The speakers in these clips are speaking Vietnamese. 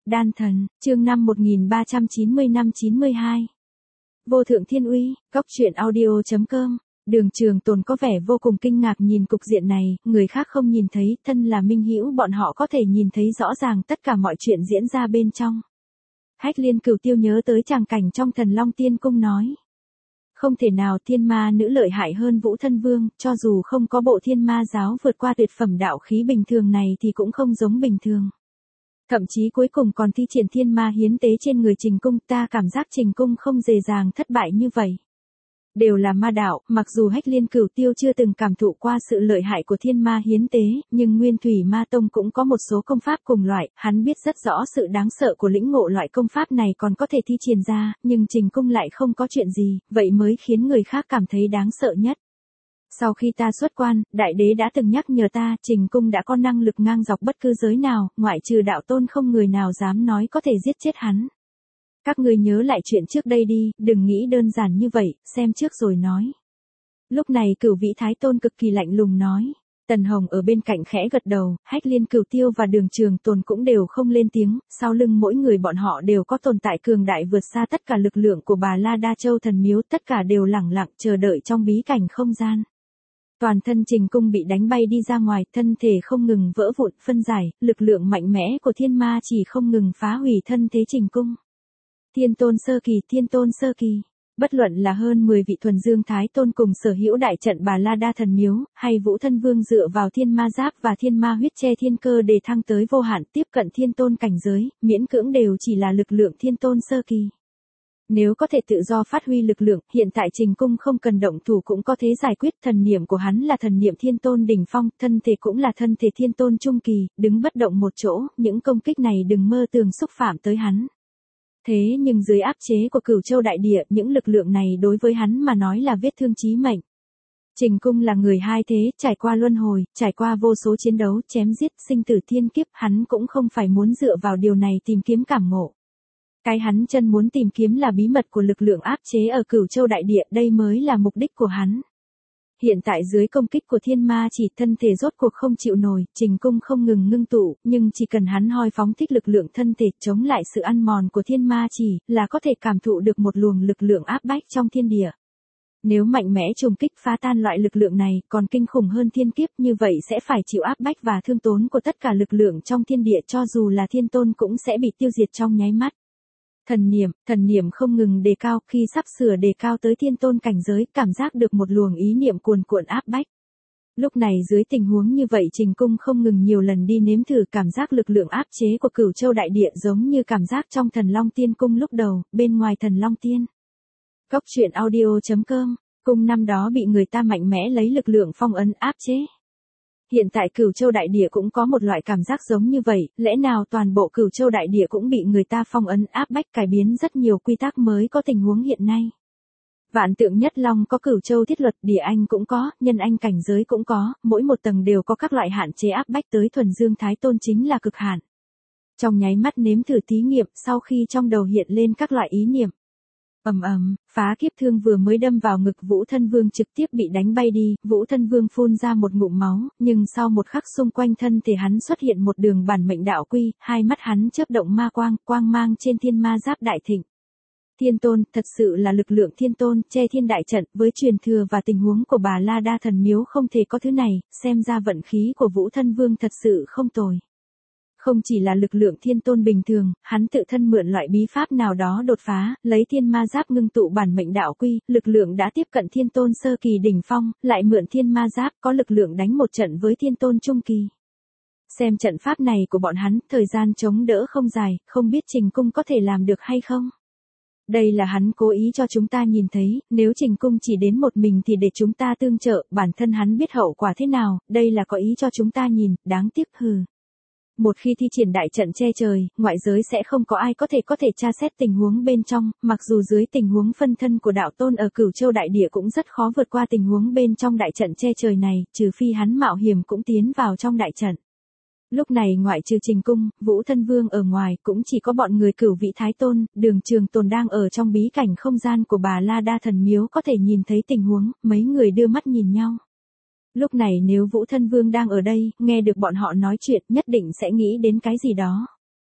Đan thần, chương 5 1390 năm 92. Vô thượng thiên uy, góc truyện audio.com. Đường Trường Tồn có vẻ vô cùng kinh ngạc nhìn cục diện này, người khác không nhìn thấy, thân là minh hữu bọn họ có thể nhìn thấy rõ ràng tất cả mọi chuyện diễn ra bên trong. Hách Liên Cửu Tiêu nhớ tới tràng cảnh trong Thần Long Tiên Cung nói. Không thể nào thiên ma nữ lợi hại hơn Vũ Thân Vương, cho dù không có bộ thiên ma giáo vượt qua tuyệt phẩm đạo khí bình thường này thì cũng không giống bình thường. Thậm chí cuối cùng còn thi triển thiên ma hiến tế trên người Trình Cung, ta cảm giác Trình Cung không dễ dàng thất bại như vậy. Đều là ma đạo, mặc dù Hách Liên Cửu Tiêu chưa từng cảm thụ qua sự lợi hại của thiên ma hiến tế, nhưng Nguyên Thủy Ma Tông cũng có một số công pháp cùng loại, hắn biết rất rõ sự đáng sợ của lĩnh ngộ loại công pháp này còn có thể thi triển ra, nhưng Trình Cung lại không có chuyện gì, vậy mới khiến người khác cảm thấy đáng sợ nhất. Sau khi ta xuất quan, Đại Đế đã từng nhắc nhở ta, Trình Cung đã có năng lực ngang dọc bất cứ giới nào, ngoại trừ đạo tôn không người nào dám nói có thể giết chết hắn. Các ngươi nhớ lại chuyện trước đây đi, đừng nghĩ đơn giản như vậy, xem trước rồi nói. Lúc này Cửu Vĩ Thái Tôn cực kỳ lạnh lùng nói. Tần Hồng ở bên cạnh khẽ gật đầu, Hách Liên Cửu Tiêu và Đường Trường Tồn cũng đều không lên tiếng, sau lưng mỗi người bọn họ đều có tồn tại cường đại vượt xa tất cả lực lượng của Bà La Đa Châu Thần Miếu, tất cả đều lẳng lặng chờ đợi trong bí cảnh không gian. Toàn thân Trình Cung bị đánh bay đi ra ngoài, thân thể không ngừng vỡ vụn, phân giải, lực lượng mạnh mẽ của thiên ma chỉ không ngừng phá hủy thân thế Trình Cung. Thiên tôn sơ kỳ, bất luận là hơn 10 vị thuần dương thái tôn cùng sở hữu đại trận Bà La Đa Thần Miếu, hay Vũ Thân Vương dựa vào thiên ma giáp và thiên ma huyết che thiên cơ để thăng tới vô hạn tiếp cận thiên tôn cảnh giới, miễn cưỡng đều chỉ là lực lượng thiên tôn sơ kỳ. Nếu có thể tự do phát huy lực lượng, hiện tại Trình Cung không cần động thủ cũng có thể giải quyết, thần niệm của hắn là thần niệm thiên tôn đỉnh phong, thân thể cũng là thân thể thiên tôn trung kỳ, đứng bất động một chỗ, những công kích này đừng mơ tưởng xúc phạm tới hắn. Thế nhưng dưới áp chế của Cửu Châu đại địa, những lực lượng này đối với hắn mà nói là vết thương chí mệnh. Trình Cung là người hai thế, trải qua luân hồi, trải qua vô số chiến đấu, chém giết, sinh tử thiên kiếp, hắn cũng không phải muốn dựa vào điều này tìm kiếm cảm ngộ. Cái hắn chân muốn tìm kiếm là bí mật của lực lượng áp chế ở Cửu Châu đại địa, đây mới là mục đích của hắn. Hiện tại dưới công kích của thiên ma chỉ, thân thể rốt cuộc không chịu nổi, Trình Cung không ngừng ngưng tụ, nhưng chỉ cần hắn hoi phóng thích lực lượng thân thể chống lại sự ăn mòn của thiên ma chỉ, là có thể cảm thụ được một luồng lực lượng áp bách trong thiên địa. Nếu mạnh mẽ trùng kích phá tan loại lực lượng này, còn kinh khủng hơn thiên kiếp, như vậy sẽ phải chịu áp bách và thương tốn của tất cả lực lượng trong thiên địa, cho dù là thiên tôn cũng sẽ bị tiêu diệt trong nháy mắt. Thần niệm không ngừng đề cao, khi sắp sửa đề cao tới thiên tôn cảnh giới, cảm giác được một luồng ý niệm cuồn cuộn áp bách. Lúc này dưới tình huống như vậy Trình Cung không ngừng nhiều lần đi nếm thử cảm giác lực lượng áp chế của Cửu Châu đại địa, giống như cảm giác trong Thần Long Tiên Cung lúc đầu, bên ngoài Thần Long Tiên. Góc truyện audio.com, cung năm đó bị người ta mạnh mẽ lấy lực lượng phong ấn áp chế. Hiện tại Cửu Châu đại địa cũng có một loại cảm giác giống như vậy, lẽ nào toàn bộ Cửu Châu đại địa cũng bị người ta phong ấn áp bách, cải biến rất nhiều quy tắc mới có tình huống hiện nay. Vạn Tượng Nhất Long có Cửu Châu thiết luật, địa anh cũng có, nhân anh cảnh giới cũng có, mỗi một tầng đều có các loại hạn chế áp bách, tới thuần dương thái tôn chính là cực hạn. Trong nháy mắt nếm thử thí nghiệm, sau khi trong đầu hiện lên các loại ý niệm. Phá kiếp thương vừa mới đâm vào ngực Vũ Thân Vương trực tiếp bị đánh bay đi, Vũ Thân Vương phun ra một ngụm máu, nhưng sau một khắc xung quanh thân thể hắn xuất hiện một đường bản mệnh đạo quy, hai mắt hắn chớp động ma quang, quang mang trên thiên ma giáp đại thịnh. Thiên tôn, thật sự là lực lượng thiên tôn, che thiên đại trận, với truyền thừa và tình huống của Bà La Đa Thần Miếu không thể có thứ này, xem ra vận khí của Vũ Thân Vương thật sự không tồi. Không chỉ là lực lượng thiên tôn bình thường, hắn tự thân mượn loại bí pháp nào đó đột phá, lấy thiên ma giáp ngưng tụ bản mệnh đạo quy, lực lượng đã tiếp cận thiên tôn sơ kỳ đỉnh phong, lại mượn thiên ma giáp có lực lượng đánh một trận với thiên tôn trung kỳ. Xem trận pháp này của bọn hắn, thời gian chống đỡ không dài, không biết Trình Cung có thể làm được hay không. Đây là hắn cố ý cho chúng ta nhìn thấy, nếu Trình Cung chỉ đến một mình thì để chúng ta tương trợ, bản thân hắn biết hậu quả thế nào, đây là có ý cho chúng ta nhìn, đáng tiếc hừ. Một khi thi triển đại trận che trời, ngoại giới sẽ không có ai có thể tra xét tình huống bên trong, mặc dù dưới tình huống phân thân của đạo tôn ở Cửu Châu đại địa cũng rất khó vượt qua tình huống bên trong đại trận che trời này, trừ phi hắn mạo hiểm cũng tiến vào trong đại trận. Lúc này ngoại trừ Trình Cung, Vũ Thân Vương ở ngoài, cũng chỉ có bọn người Cửu Vĩ Thái Tôn, Đường Trường Tồn đang ở trong bí cảnh không gian của Bà La Đa Thần Miếu có thể nhìn thấy tình huống, mấy người đưa mắt nhìn nhau. Lúc này nếu Vũ Thân Vương đang ở đây, nghe được bọn họ nói chuyện, nhất định sẽ nghĩ đến cái gì đó.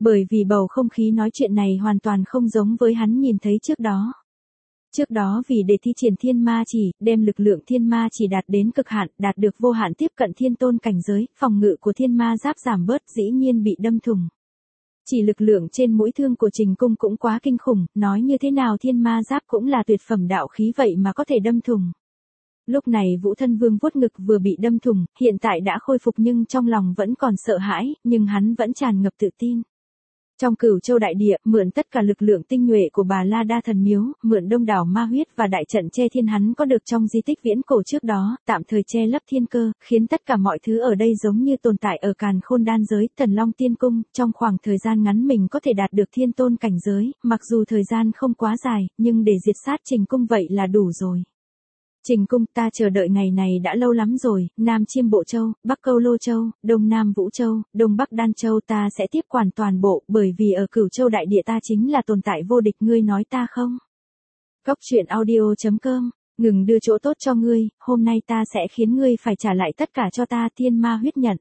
Bởi vì bầu không khí nói chuyện này hoàn toàn không giống với hắn nhìn thấy trước đó. Trước đó vì để thi triển thiên ma chỉ, đem lực lượng thiên ma chỉ đạt đến cực hạn, đạt được vô hạn tiếp cận thiên tôn cảnh giới, phòng ngự của thiên ma giáp giảm bớt, dĩ nhiên bị đâm thủng. Chỉ lực lượng trên mũi thương của Trình Cung cũng quá kinh khủng, nói như thế nào thiên ma giáp cũng là tuyệt phẩm đạo khí vậy mà có thể đâm thủng. Lúc này Vũ Thân Vương vuốt ngực vừa bị đâm thủng, hiện tại đã khôi phục nhưng trong lòng vẫn còn sợ hãi, nhưng hắn vẫn tràn ngập tự tin. Trong Cửu Châu đại địa, mượn tất cả lực lượng tinh nhuệ của Bà La Đa Thần Miếu, mượn đông đảo ma huyết và đại trận che thiên hắn có được trong di tích viễn cổ trước đó, tạm thời che lấp thiên cơ, khiến tất cả mọi thứ ở đây giống như tồn tại ở Càn Khôn đan giới, Thần Long Tiên Cung, trong khoảng thời gian ngắn mình có thể đạt được thiên tôn cảnh giới, mặc dù thời gian không quá dài, nhưng để diệt sát Trình Cung vậy là đủ rồi. Trình Cung, ta chờ đợi ngày này đã lâu lắm rồi, Nam Chiêm Bộ Châu, Bắc Câu Lô Châu, Đông Nam Vũ Châu, Đông Bắc Đan Châu ta sẽ tiếp quản toàn bộ, bởi vì ở Cửu Châu đại địa ta chính là tồn tại vô địch, ngươi nói ta không? Cóc truyện audio.com, ngừng đưa chỗ tốt cho ngươi, hôm nay ta sẽ khiến ngươi phải trả lại tất cả cho ta, thiên ma huyết nhận.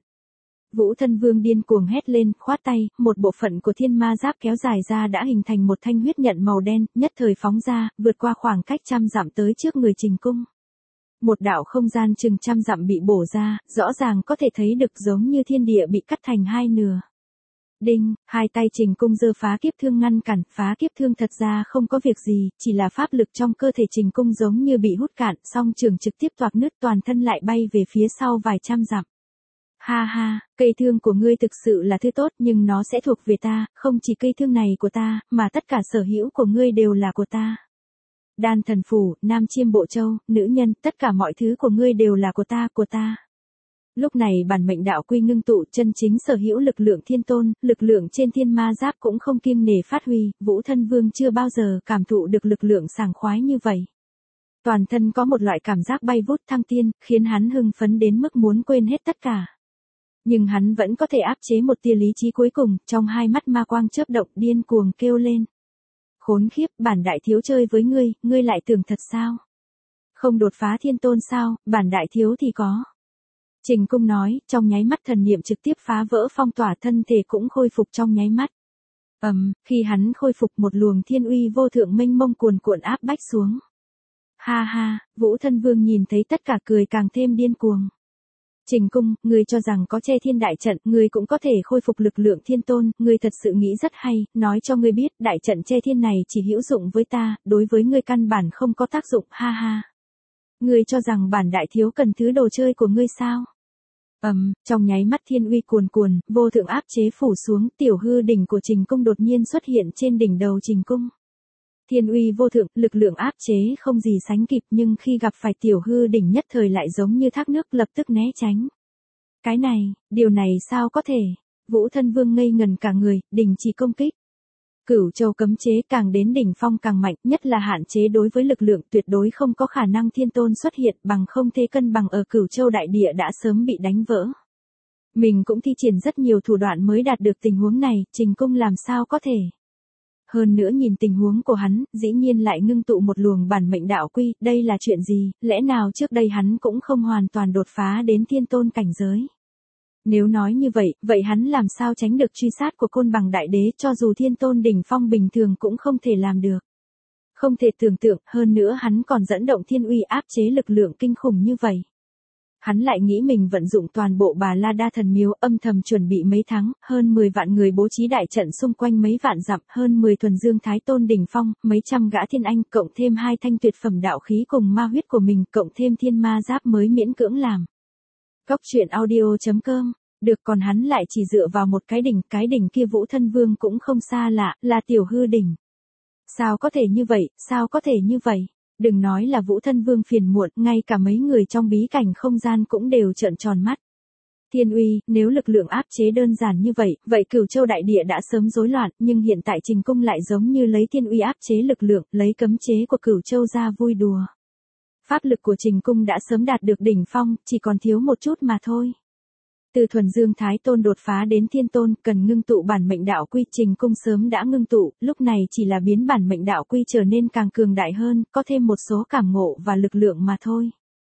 Vũ Thân Vương điên cuồng hét lên, khoát tay, một bộ phận của thiên ma giáp kéo dài ra đã hình thành một thanh huyết nhận màu đen, nhất thời phóng ra, vượt qua khoảng cách 100 dặm tới trước người Trình Cung. Một đạo không gian chừng 100 dặm bị bổ ra, rõ ràng có thể thấy được giống như thiên địa bị cắt thành hai nửa. Đinh, hai tay Trình Cung giơ phá kiếp thương ngăn cản, phá kiếp thương thật ra không có việc gì, chỉ là pháp lực trong cơ thể Trình Cung giống như bị hút cạn, song trường trực tiếp toạc nứt toàn thân lại bay về phía sau vài trăm dặm. Ha ha, cây thương của ngươi thực sự là thứ tốt nhưng nó sẽ thuộc về ta, không chỉ cây thương này của ta, mà tất cả sở hữu của ngươi đều là của ta. Đan Thần Phủ, Nam Chiêm Bộ Châu, nữ nhân, tất cả mọi thứ của ngươi đều là của ta, của ta. Lúc này bản mệnh đạo quy ngưng tụ chân chính sở hữu lực lượng thiên tôn, lực lượng trên thiên ma giáp cũng không kiêng nể phát huy, Vũ Thân Vương chưa bao giờ cảm thụ được lực lượng sảng khoái như vậy. Toàn thân có một loại cảm giác bay vút thăng tiên, khiến hắn hưng phấn đến mức muốn quên hết tất cả. Nhưng hắn vẫn có thể áp chế một tia lý trí cuối cùng, trong hai mắt ma quang chớp động điên cuồng kêu lên. Khốn khiếp, bản đại thiếu chơi với ngươi lại tưởng thật sao? Không đột phá thiên tôn sao, bản đại thiếu thì có. Trình Cung nói, trong nháy mắt thần niệm trực tiếp phá vỡ phong tỏa, thân thể cũng khôi phục trong nháy mắt. Khi hắn khôi phục một luồng thiên uy vô thượng mênh mông cuồn cuộn áp bách xuống. Ha ha, Vũ Thân Vương nhìn thấy tất cả cười càng thêm điên cuồng. Trình Cung, ngươi cho rằng có che thiên đại trận, ngươi cũng có thể khôi phục lực lượng thiên tôn, ngươi thật sự nghĩ rất hay, nói cho ngươi biết, đại trận che thiên này chỉ hữu dụng với ta, đối với ngươi căn bản không có tác dụng, ha ha. Ngươi cho rằng bản đại thiếu cần thứ đồ chơi của ngươi sao? Trong nháy mắt thiên uy cuồn cuồn, vô thượng áp chế phủ xuống, tiểu hư đỉnh của Trình Cung đột nhiên xuất hiện trên đỉnh đầu Trình Cung. Thiên uy vô thượng, lực lượng áp chế không gì sánh kịp nhưng khi gặp phải tiểu hư đỉnh nhất thời lại giống như thác nước lập tức né tránh. Cái này, điều này sao có thể? Vũ Thân Vương ngây ngần cả người, đình chỉ công kích. Cửu Châu cấm chế càng đến đỉnh phong càng mạnh, nhất là hạn chế đối với lực lượng tuyệt đối không có khả năng thiên tôn xuất hiện, bằng không thế cân bằng ở Cửu Châu đại địa đã sớm bị đánh vỡ. Mình cũng thi triển rất nhiều thủ đoạn mới đạt được tình huống này, Trình Cung làm sao có thể? Hơn nữa nhìn tình huống của hắn, dĩ nhiên lại ngưng tụ một luồng bản mệnh đạo quy, đây là chuyện gì, lẽ nào trước đây hắn cũng không hoàn toàn đột phá đến thiên tôn cảnh giới. Nếu nói như vậy, vậy hắn làm sao tránh được truy sát của Côn Bằng Đại Đế, cho dù thiên tôn đỉnh phong bình thường cũng không thể làm được. Không thể tưởng tượng, hơn nữa hắn còn dẫn động thiên uy áp chế lực lượng kinh khủng như vậy. Hắn lại nghĩ mình vận dụng toàn bộ Bà La Đa Thần Miếu, âm thầm chuẩn bị mấy tháng, hơn 10 vạn người bố trí đại trận xung quanh mấy vạn dặm, hơn 10 thuần dương thái tôn đỉnh phong, mấy trăm gã thiên anh, cộng thêm 2 thanh tuyệt phẩm đạo khí cùng ma huyết của mình, cộng thêm thiên ma giáp mới miễn cưỡng làm. Cóc truyện audio.com, được, còn hắn lại chỉ dựa vào một cái đỉnh kia Vũ Thân Vương cũng không xa lạ, là tiểu hư đỉnh. Sao có thể như vậy, sao có thể như vậy? Đừng nói là Vũ Thân Vương phiền muộn, ngay cả mấy người trong bí cảnh không gian cũng đều trợn tròn mắt. Thiên uy, nếu lực lượng áp chế đơn giản như vậy, vậy Cửu Châu đại địa đã sớm rối loạn, nhưng hiện tại Trình Cung lại giống như lấy thiên uy áp chế lực lượng, lấy cấm chế của Cửu Châu ra vui đùa. Pháp lực của Trình Cung đã sớm đạt được đỉnh phong, chỉ còn thiếu một chút mà thôi. Từ thuần dương thái tôn đột phá đến thiên tôn, cần ngưng tụ bản mệnh đạo quy, Trình Cung sớm đã ngưng tụ, lúc này chỉ là biến bản mệnh đạo quy trở nên càng cường đại hơn, có thêm một số cảm ngộ và lực lượng mà thôi.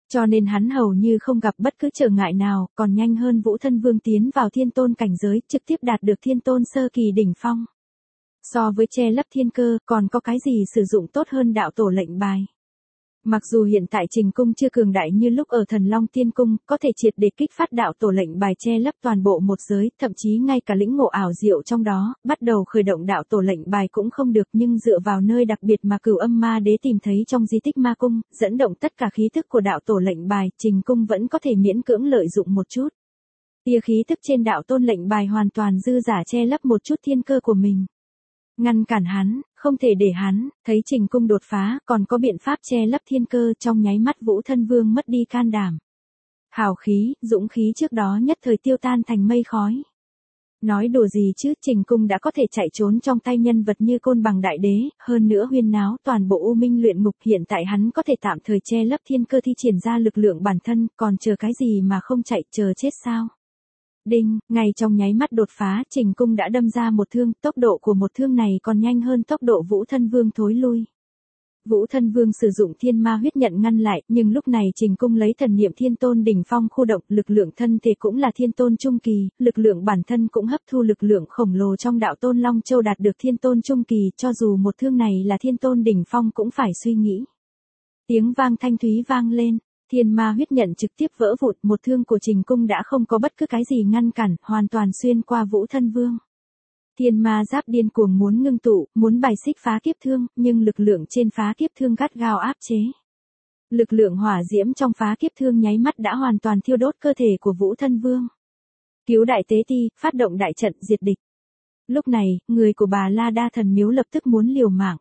Cho nên hắn hầu như không gặp bất cứ trở ngại nào, còn nhanh hơn Vũ Thân Vương tiến vào thiên tôn cảnh giới, trực tiếp đạt được thiên tôn sơ kỳ đỉnh phong. So với che lấp thiên cơ, còn có cái gì sử dụng tốt hơn đạo tổ lệnh bài. Mặc dù hiện tại Trình Cung chưa cường đại như lúc ở Thần Long Tiên Cung, có thể triệt để kích phát đạo tổ lệnh bài che lấp toàn bộ một giới, thậm chí ngay cả lĩnh ngộ ảo diệu trong đó, bắt đầu khởi động đạo tổ lệnh bài cũng không được, nhưng dựa vào nơi đặc biệt mà Cửu Âm Ma Đế tìm thấy trong di tích ma cung, dẫn động tất cả khí thức của đạo tổ lệnh bài, Trình Cung vẫn có thể miễn cưỡng lợi dụng một chút. Tia khí thức trên đạo tôn lệnh bài hoàn toàn dư giả che lấp một chút thiên cơ của mình. Ngăn cản hắn, không thể để hắn, thấy Trình Cung đột phá, còn có biện pháp che lấp thiên cơ, trong nháy mắt Vũ Thân Vương mất đi can đảm. Hào khí, dũng khí trước đó nhất thời tiêu tan thành mây khói. Nói đùa gì chứ, Trình Cung đã có thể chạy trốn trong tay nhân vật như Côn Bằng Đại Đế, hơn nữa huyên náo toàn bộ U Minh luyện ngục, hiện tại hắn có thể tạm thời che lấp thiên cơ thi triển ra lực lượng bản thân, còn chờ cái gì mà không chạy, chờ chết sao? Đinh, ngay trong nháy mắt đột phá, Trình Cung đã đâm ra một thương, tốc độ của một thương này còn nhanh hơn tốc độ Vũ Thân Vương thối lui. Vũ Thân Vương sử dụng thiên ma huyết nhận ngăn lại, nhưng lúc này Trình Cung lấy thần niệm thiên tôn đỉnh phong khu động, lực lượng thân thể cũng là thiên tôn trung kỳ, lực lượng bản thân cũng hấp thu lực lượng khổng lồ trong đạo tôn Long Châu đạt được thiên tôn trung kỳ, cho dù một thương này là thiên tôn đỉnh phong cũng phải suy nghĩ. Tiếng vang thanh thúy vang lên. Thiên ma huyết nhận trực tiếp vỡ vụn, một thương của Trình Cung đã không có bất cứ cái gì ngăn cản, hoàn toàn xuyên qua Vũ Thân Vương. Thiên ma giáp điên cuồng muốn ngưng tụ, muốn bài xích phá kiếp thương, nhưng lực lượng trên phá kiếp thương gắt gao áp chế. Lực lượng hỏa diễm trong phá kiếp thương nháy mắt đã hoàn toàn thiêu đốt cơ thể của Vũ Thân Vương. Cứu đại tế ti, phát động đại trận diệt địch. Lúc này, người của Bà La Đa Thần Miếu lập tức muốn liều mạng.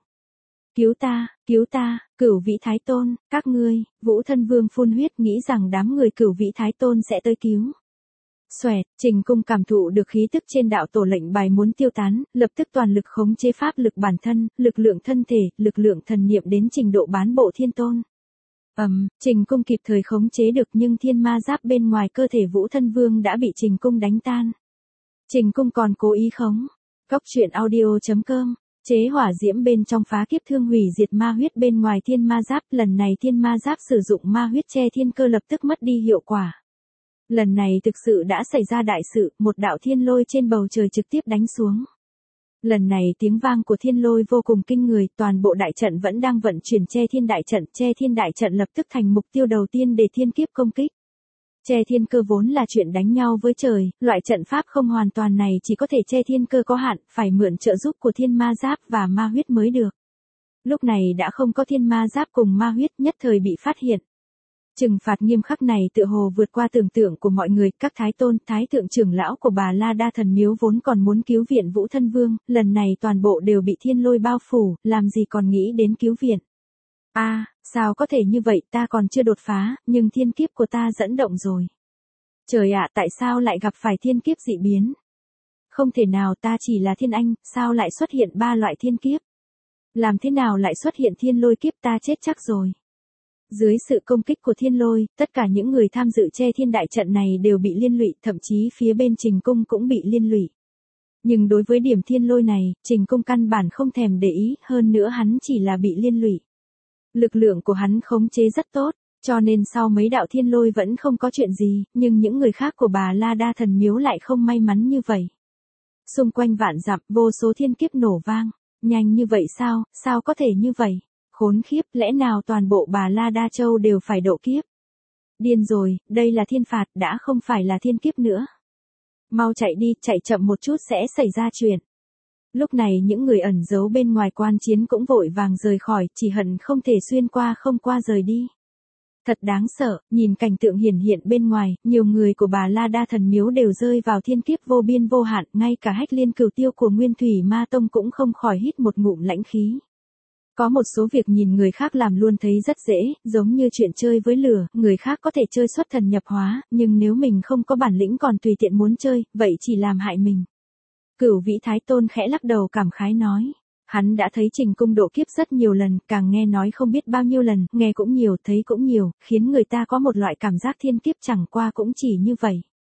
Cứu ta, Cửu Vĩ Thái Tôn, các ngươi, Vũ Thân Vương phun huyết nghĩ rằng đám người Cửu Vĩ Thái Tôn sẽ tới cứu. Xoẹt, Trình Cung cảm thụ được khí tức trên đạo tổ lệnh bài muốn tiêu tán, lập tức toàn lực khống chế pháp lực bản thân, lực lượng thân thể, lực lượng thần niệm đến trình độ bán bộ thiên tôn. Trình Cung kịp thời khống chế được nhưng thiên ma giáp bên ngoài cơ thể Vũ Thân Vương đã bị Trình Cung đánh tan. Trình Cung còn cố ý khống. Goctruyện.audio.com Chế hỏa diễm bên trong phá kiếp thương hủy diệt ma huyết bên ngoài thiên ma giáp, lần này thiên ma giáp sử dụng ma huyết che thiên cơ lập tức mất đi hiệu quả. Lần này thực sự đã xảy ra đại sự, một đạo thiên lôi trên bầu trời trực tiếp đánh xuống. Lần này tiếng vang của thiên lôi vô cùng kinh người, toàn bộ đại trận vẫn đang vận chuyển che thiên đại trận lập tức thành mục tiêu đầu tiên để thiên kiếp công kích. Che thiên cơ vốn là chuyện đánh nhau với trời, loại trận pháp không hoàn toàn này chỉ có thể che thiên cơ có hạn, phải mượn trợ giúp của thiên ma giáp và ma huyết mới được. Lúc này đã không có thiên ma giáp cùng ma huyết, nhất thời bị phát hiện. Trừng phạt nghiêm khắc này tựa hồ vượt qua tưởng tượng của mọi người, các thái tôn, thái thượng trưởng lão của Bà La Đa Thần Miếu vốn còn muốn cứu viện Vũ Thân Vương, lần này toàn bộ đều bị thiên lôi bao phủ, làm gì còn nghĩ đến cứu viện. Sao có thể như vậy, ta còn chưa đột phá, nhưng thiên kiếp của ta dẫn động rồi. Trời ạ, tại sao lại gặp phải thiên kiếp dị biến? Không thể nào, ta chỉ là thiên anh, sao lại xuất hiện 3 loại thiên kiếp? Làm thế nào lại xuất hiện thiên lôi kiếp, ta chết chắc rồi. Dưới sự công kích của thiên lôi, tất cả những người tham dự che thiên đại trận này đều bị liên lụy, thậm chí phía bên Trình Cung cũng bị liên lụy. Nhưng đối với điểm thiên lôi này, Trình Cung căn bản không thèm để ý, hơn nữa hắn chỉ là bị liên lụy. Lực lượng của hắn khống chế rất tốt, cho nên sau mấy đạo thiên lôi vẫn không có chuyện gì, nhưng những người khác của Bà La Đa Thần Miếu lại không may mắn như vậy. Xung quanh vạn dặm, vô số thiên kiếp nổ vang. Nhanh như vậy sao, sao có thể như vậy? Khốn khiếp, lẽ nào toàn bộ Bà La Đa Châu đều phải độ kiếp? Điên rồi, đây là thiên phạt, đã không phải là thiên kiếp nữa. Mau chạy đi, chạy chậm một chút sẽ xảy ra chuyện. Lúc này những người ẩn giấu bên ngoài quan chiến cũng vội vàng rời khỏi, chỉ hận không thể xuyên qua không qua rời đi. Thật đáng sợ, nhìn cảnh tượng hiển hiện bên ngoài, nhiều người của Bà La Đa Thần Miếu đều rơi vào thiên kiếp vô biên vô hạn, ngay cả Hách Liên Cửu Tiêu của Nguyên Thủy Ma Tông cũng không khỏi hít một ngụm lãnh khí. Có một số việc nhìn người khác làm luôn thấy rất dễ, giống như chuyện chơi với lửa, người khác có thể chơi xuất thần nhập hóa, nhưng nếu mình không có bản lĩnh còn tùy tiện muốn chơi, vậy chỉ làm hại mình. Cửu Vĩ Thái Tôn khẽ lắc đầu cảm khái nói. Hắn đã thấy Trình Cung độ kiếp rất nhiều lần, càng nghe nói không biết bao nhiêu lần, nghe cũng nhiều, thấy cũng nhiều, khiến người ta có một loại cảm giác thiên kiếp chẳng qua cũng chỉ như vậy.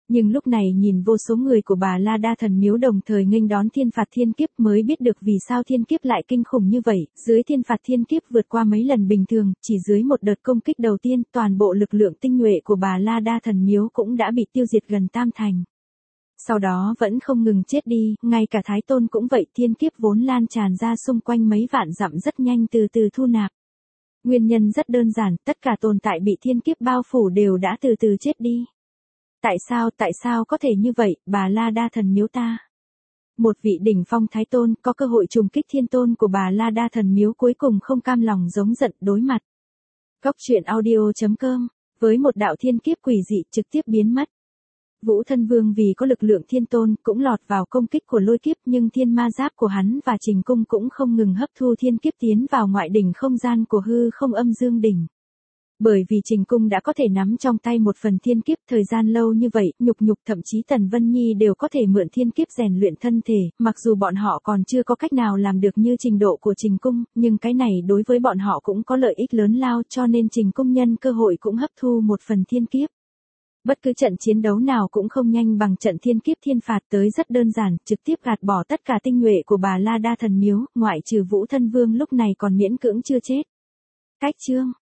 Nhưng lúc này nhìn vô số người của Bà La Đa Thần Miếu đồng thời nghênh đón thiên phạt thiên kiếp mới biết được vì sao thiên kiếp lại kinh khủng như vậy, dưới thiên phạt thiên kiếp vượt qua mấy lần bình thường, chỉ dưới một đợt công kích đầu tiên, toàn bộ lực lượng tinh nhuệ của Bà La Đa Thần Miếu cũng đã bị tiêu diệt gần tam thành. Sau đó vẫn không ngừng chết đi, ngay cả Thái Tôn cũng vậy, thiên kiếp vốn lan tràn ra xung quanh mấy vạn dặm rất nhanh từ từ thu nạp. Nguyên nhân rất đơn giản, tất cả tồn tại bị thiên kiếp bao phủ đều đã từ từ chết đi. Tại sao có thể như vậy, Bà La Đa Thần Miếu ta? Một vị đỉnh phong Thái Tôn có cơ hội trùng kích thiên tôn của Bà La Đa Thần Miếu cuối cùng không cam lòng giống giận đối mặt. Góc truyện audio.com, với một đạo thiên kiếp quỷ dị trực tiếp biến mất. Vũ Thân Vương vì có lực lượng thiên tôn cũng lọt vào công kích của lôi kiếp nhưng thiên ma giáp của hắn và Trình Cung cũng không ngừng hấp thu thiên kiếp tiến vào ngoại đỉnh không gian của hư không âm dương đỉnh. Bởi vì Trình Cung đã có thể nắm trong tay một phần thiên kiếp thời gian lâu như vậy, nhục thậm chí Tần Vân Nhi đều có thể mượn thiên kiếp rèn luyện thân thể, mặc dù bọn họ còn chưa có cách nào làm được như trình độ của Trình Cung, nhưng cái này đối với bọn họ cũng có lợi ích lớn lao cho nên Trình Cung nhân cơ hội cũng hấp thu một phần thiên kiếp. Bất cứ trận chiến đấu nào cũng không nhanh bằng trận thiên kiếp thiên phạt tới rất đơn giản, trực tiếp gạt bỏ tất cả tinh nhuệ của Bà La Đa Thần Miếu, ngoại trừ Vũ Thân Vương lúc này còn miễn cưỡng chưa chết. Cách chương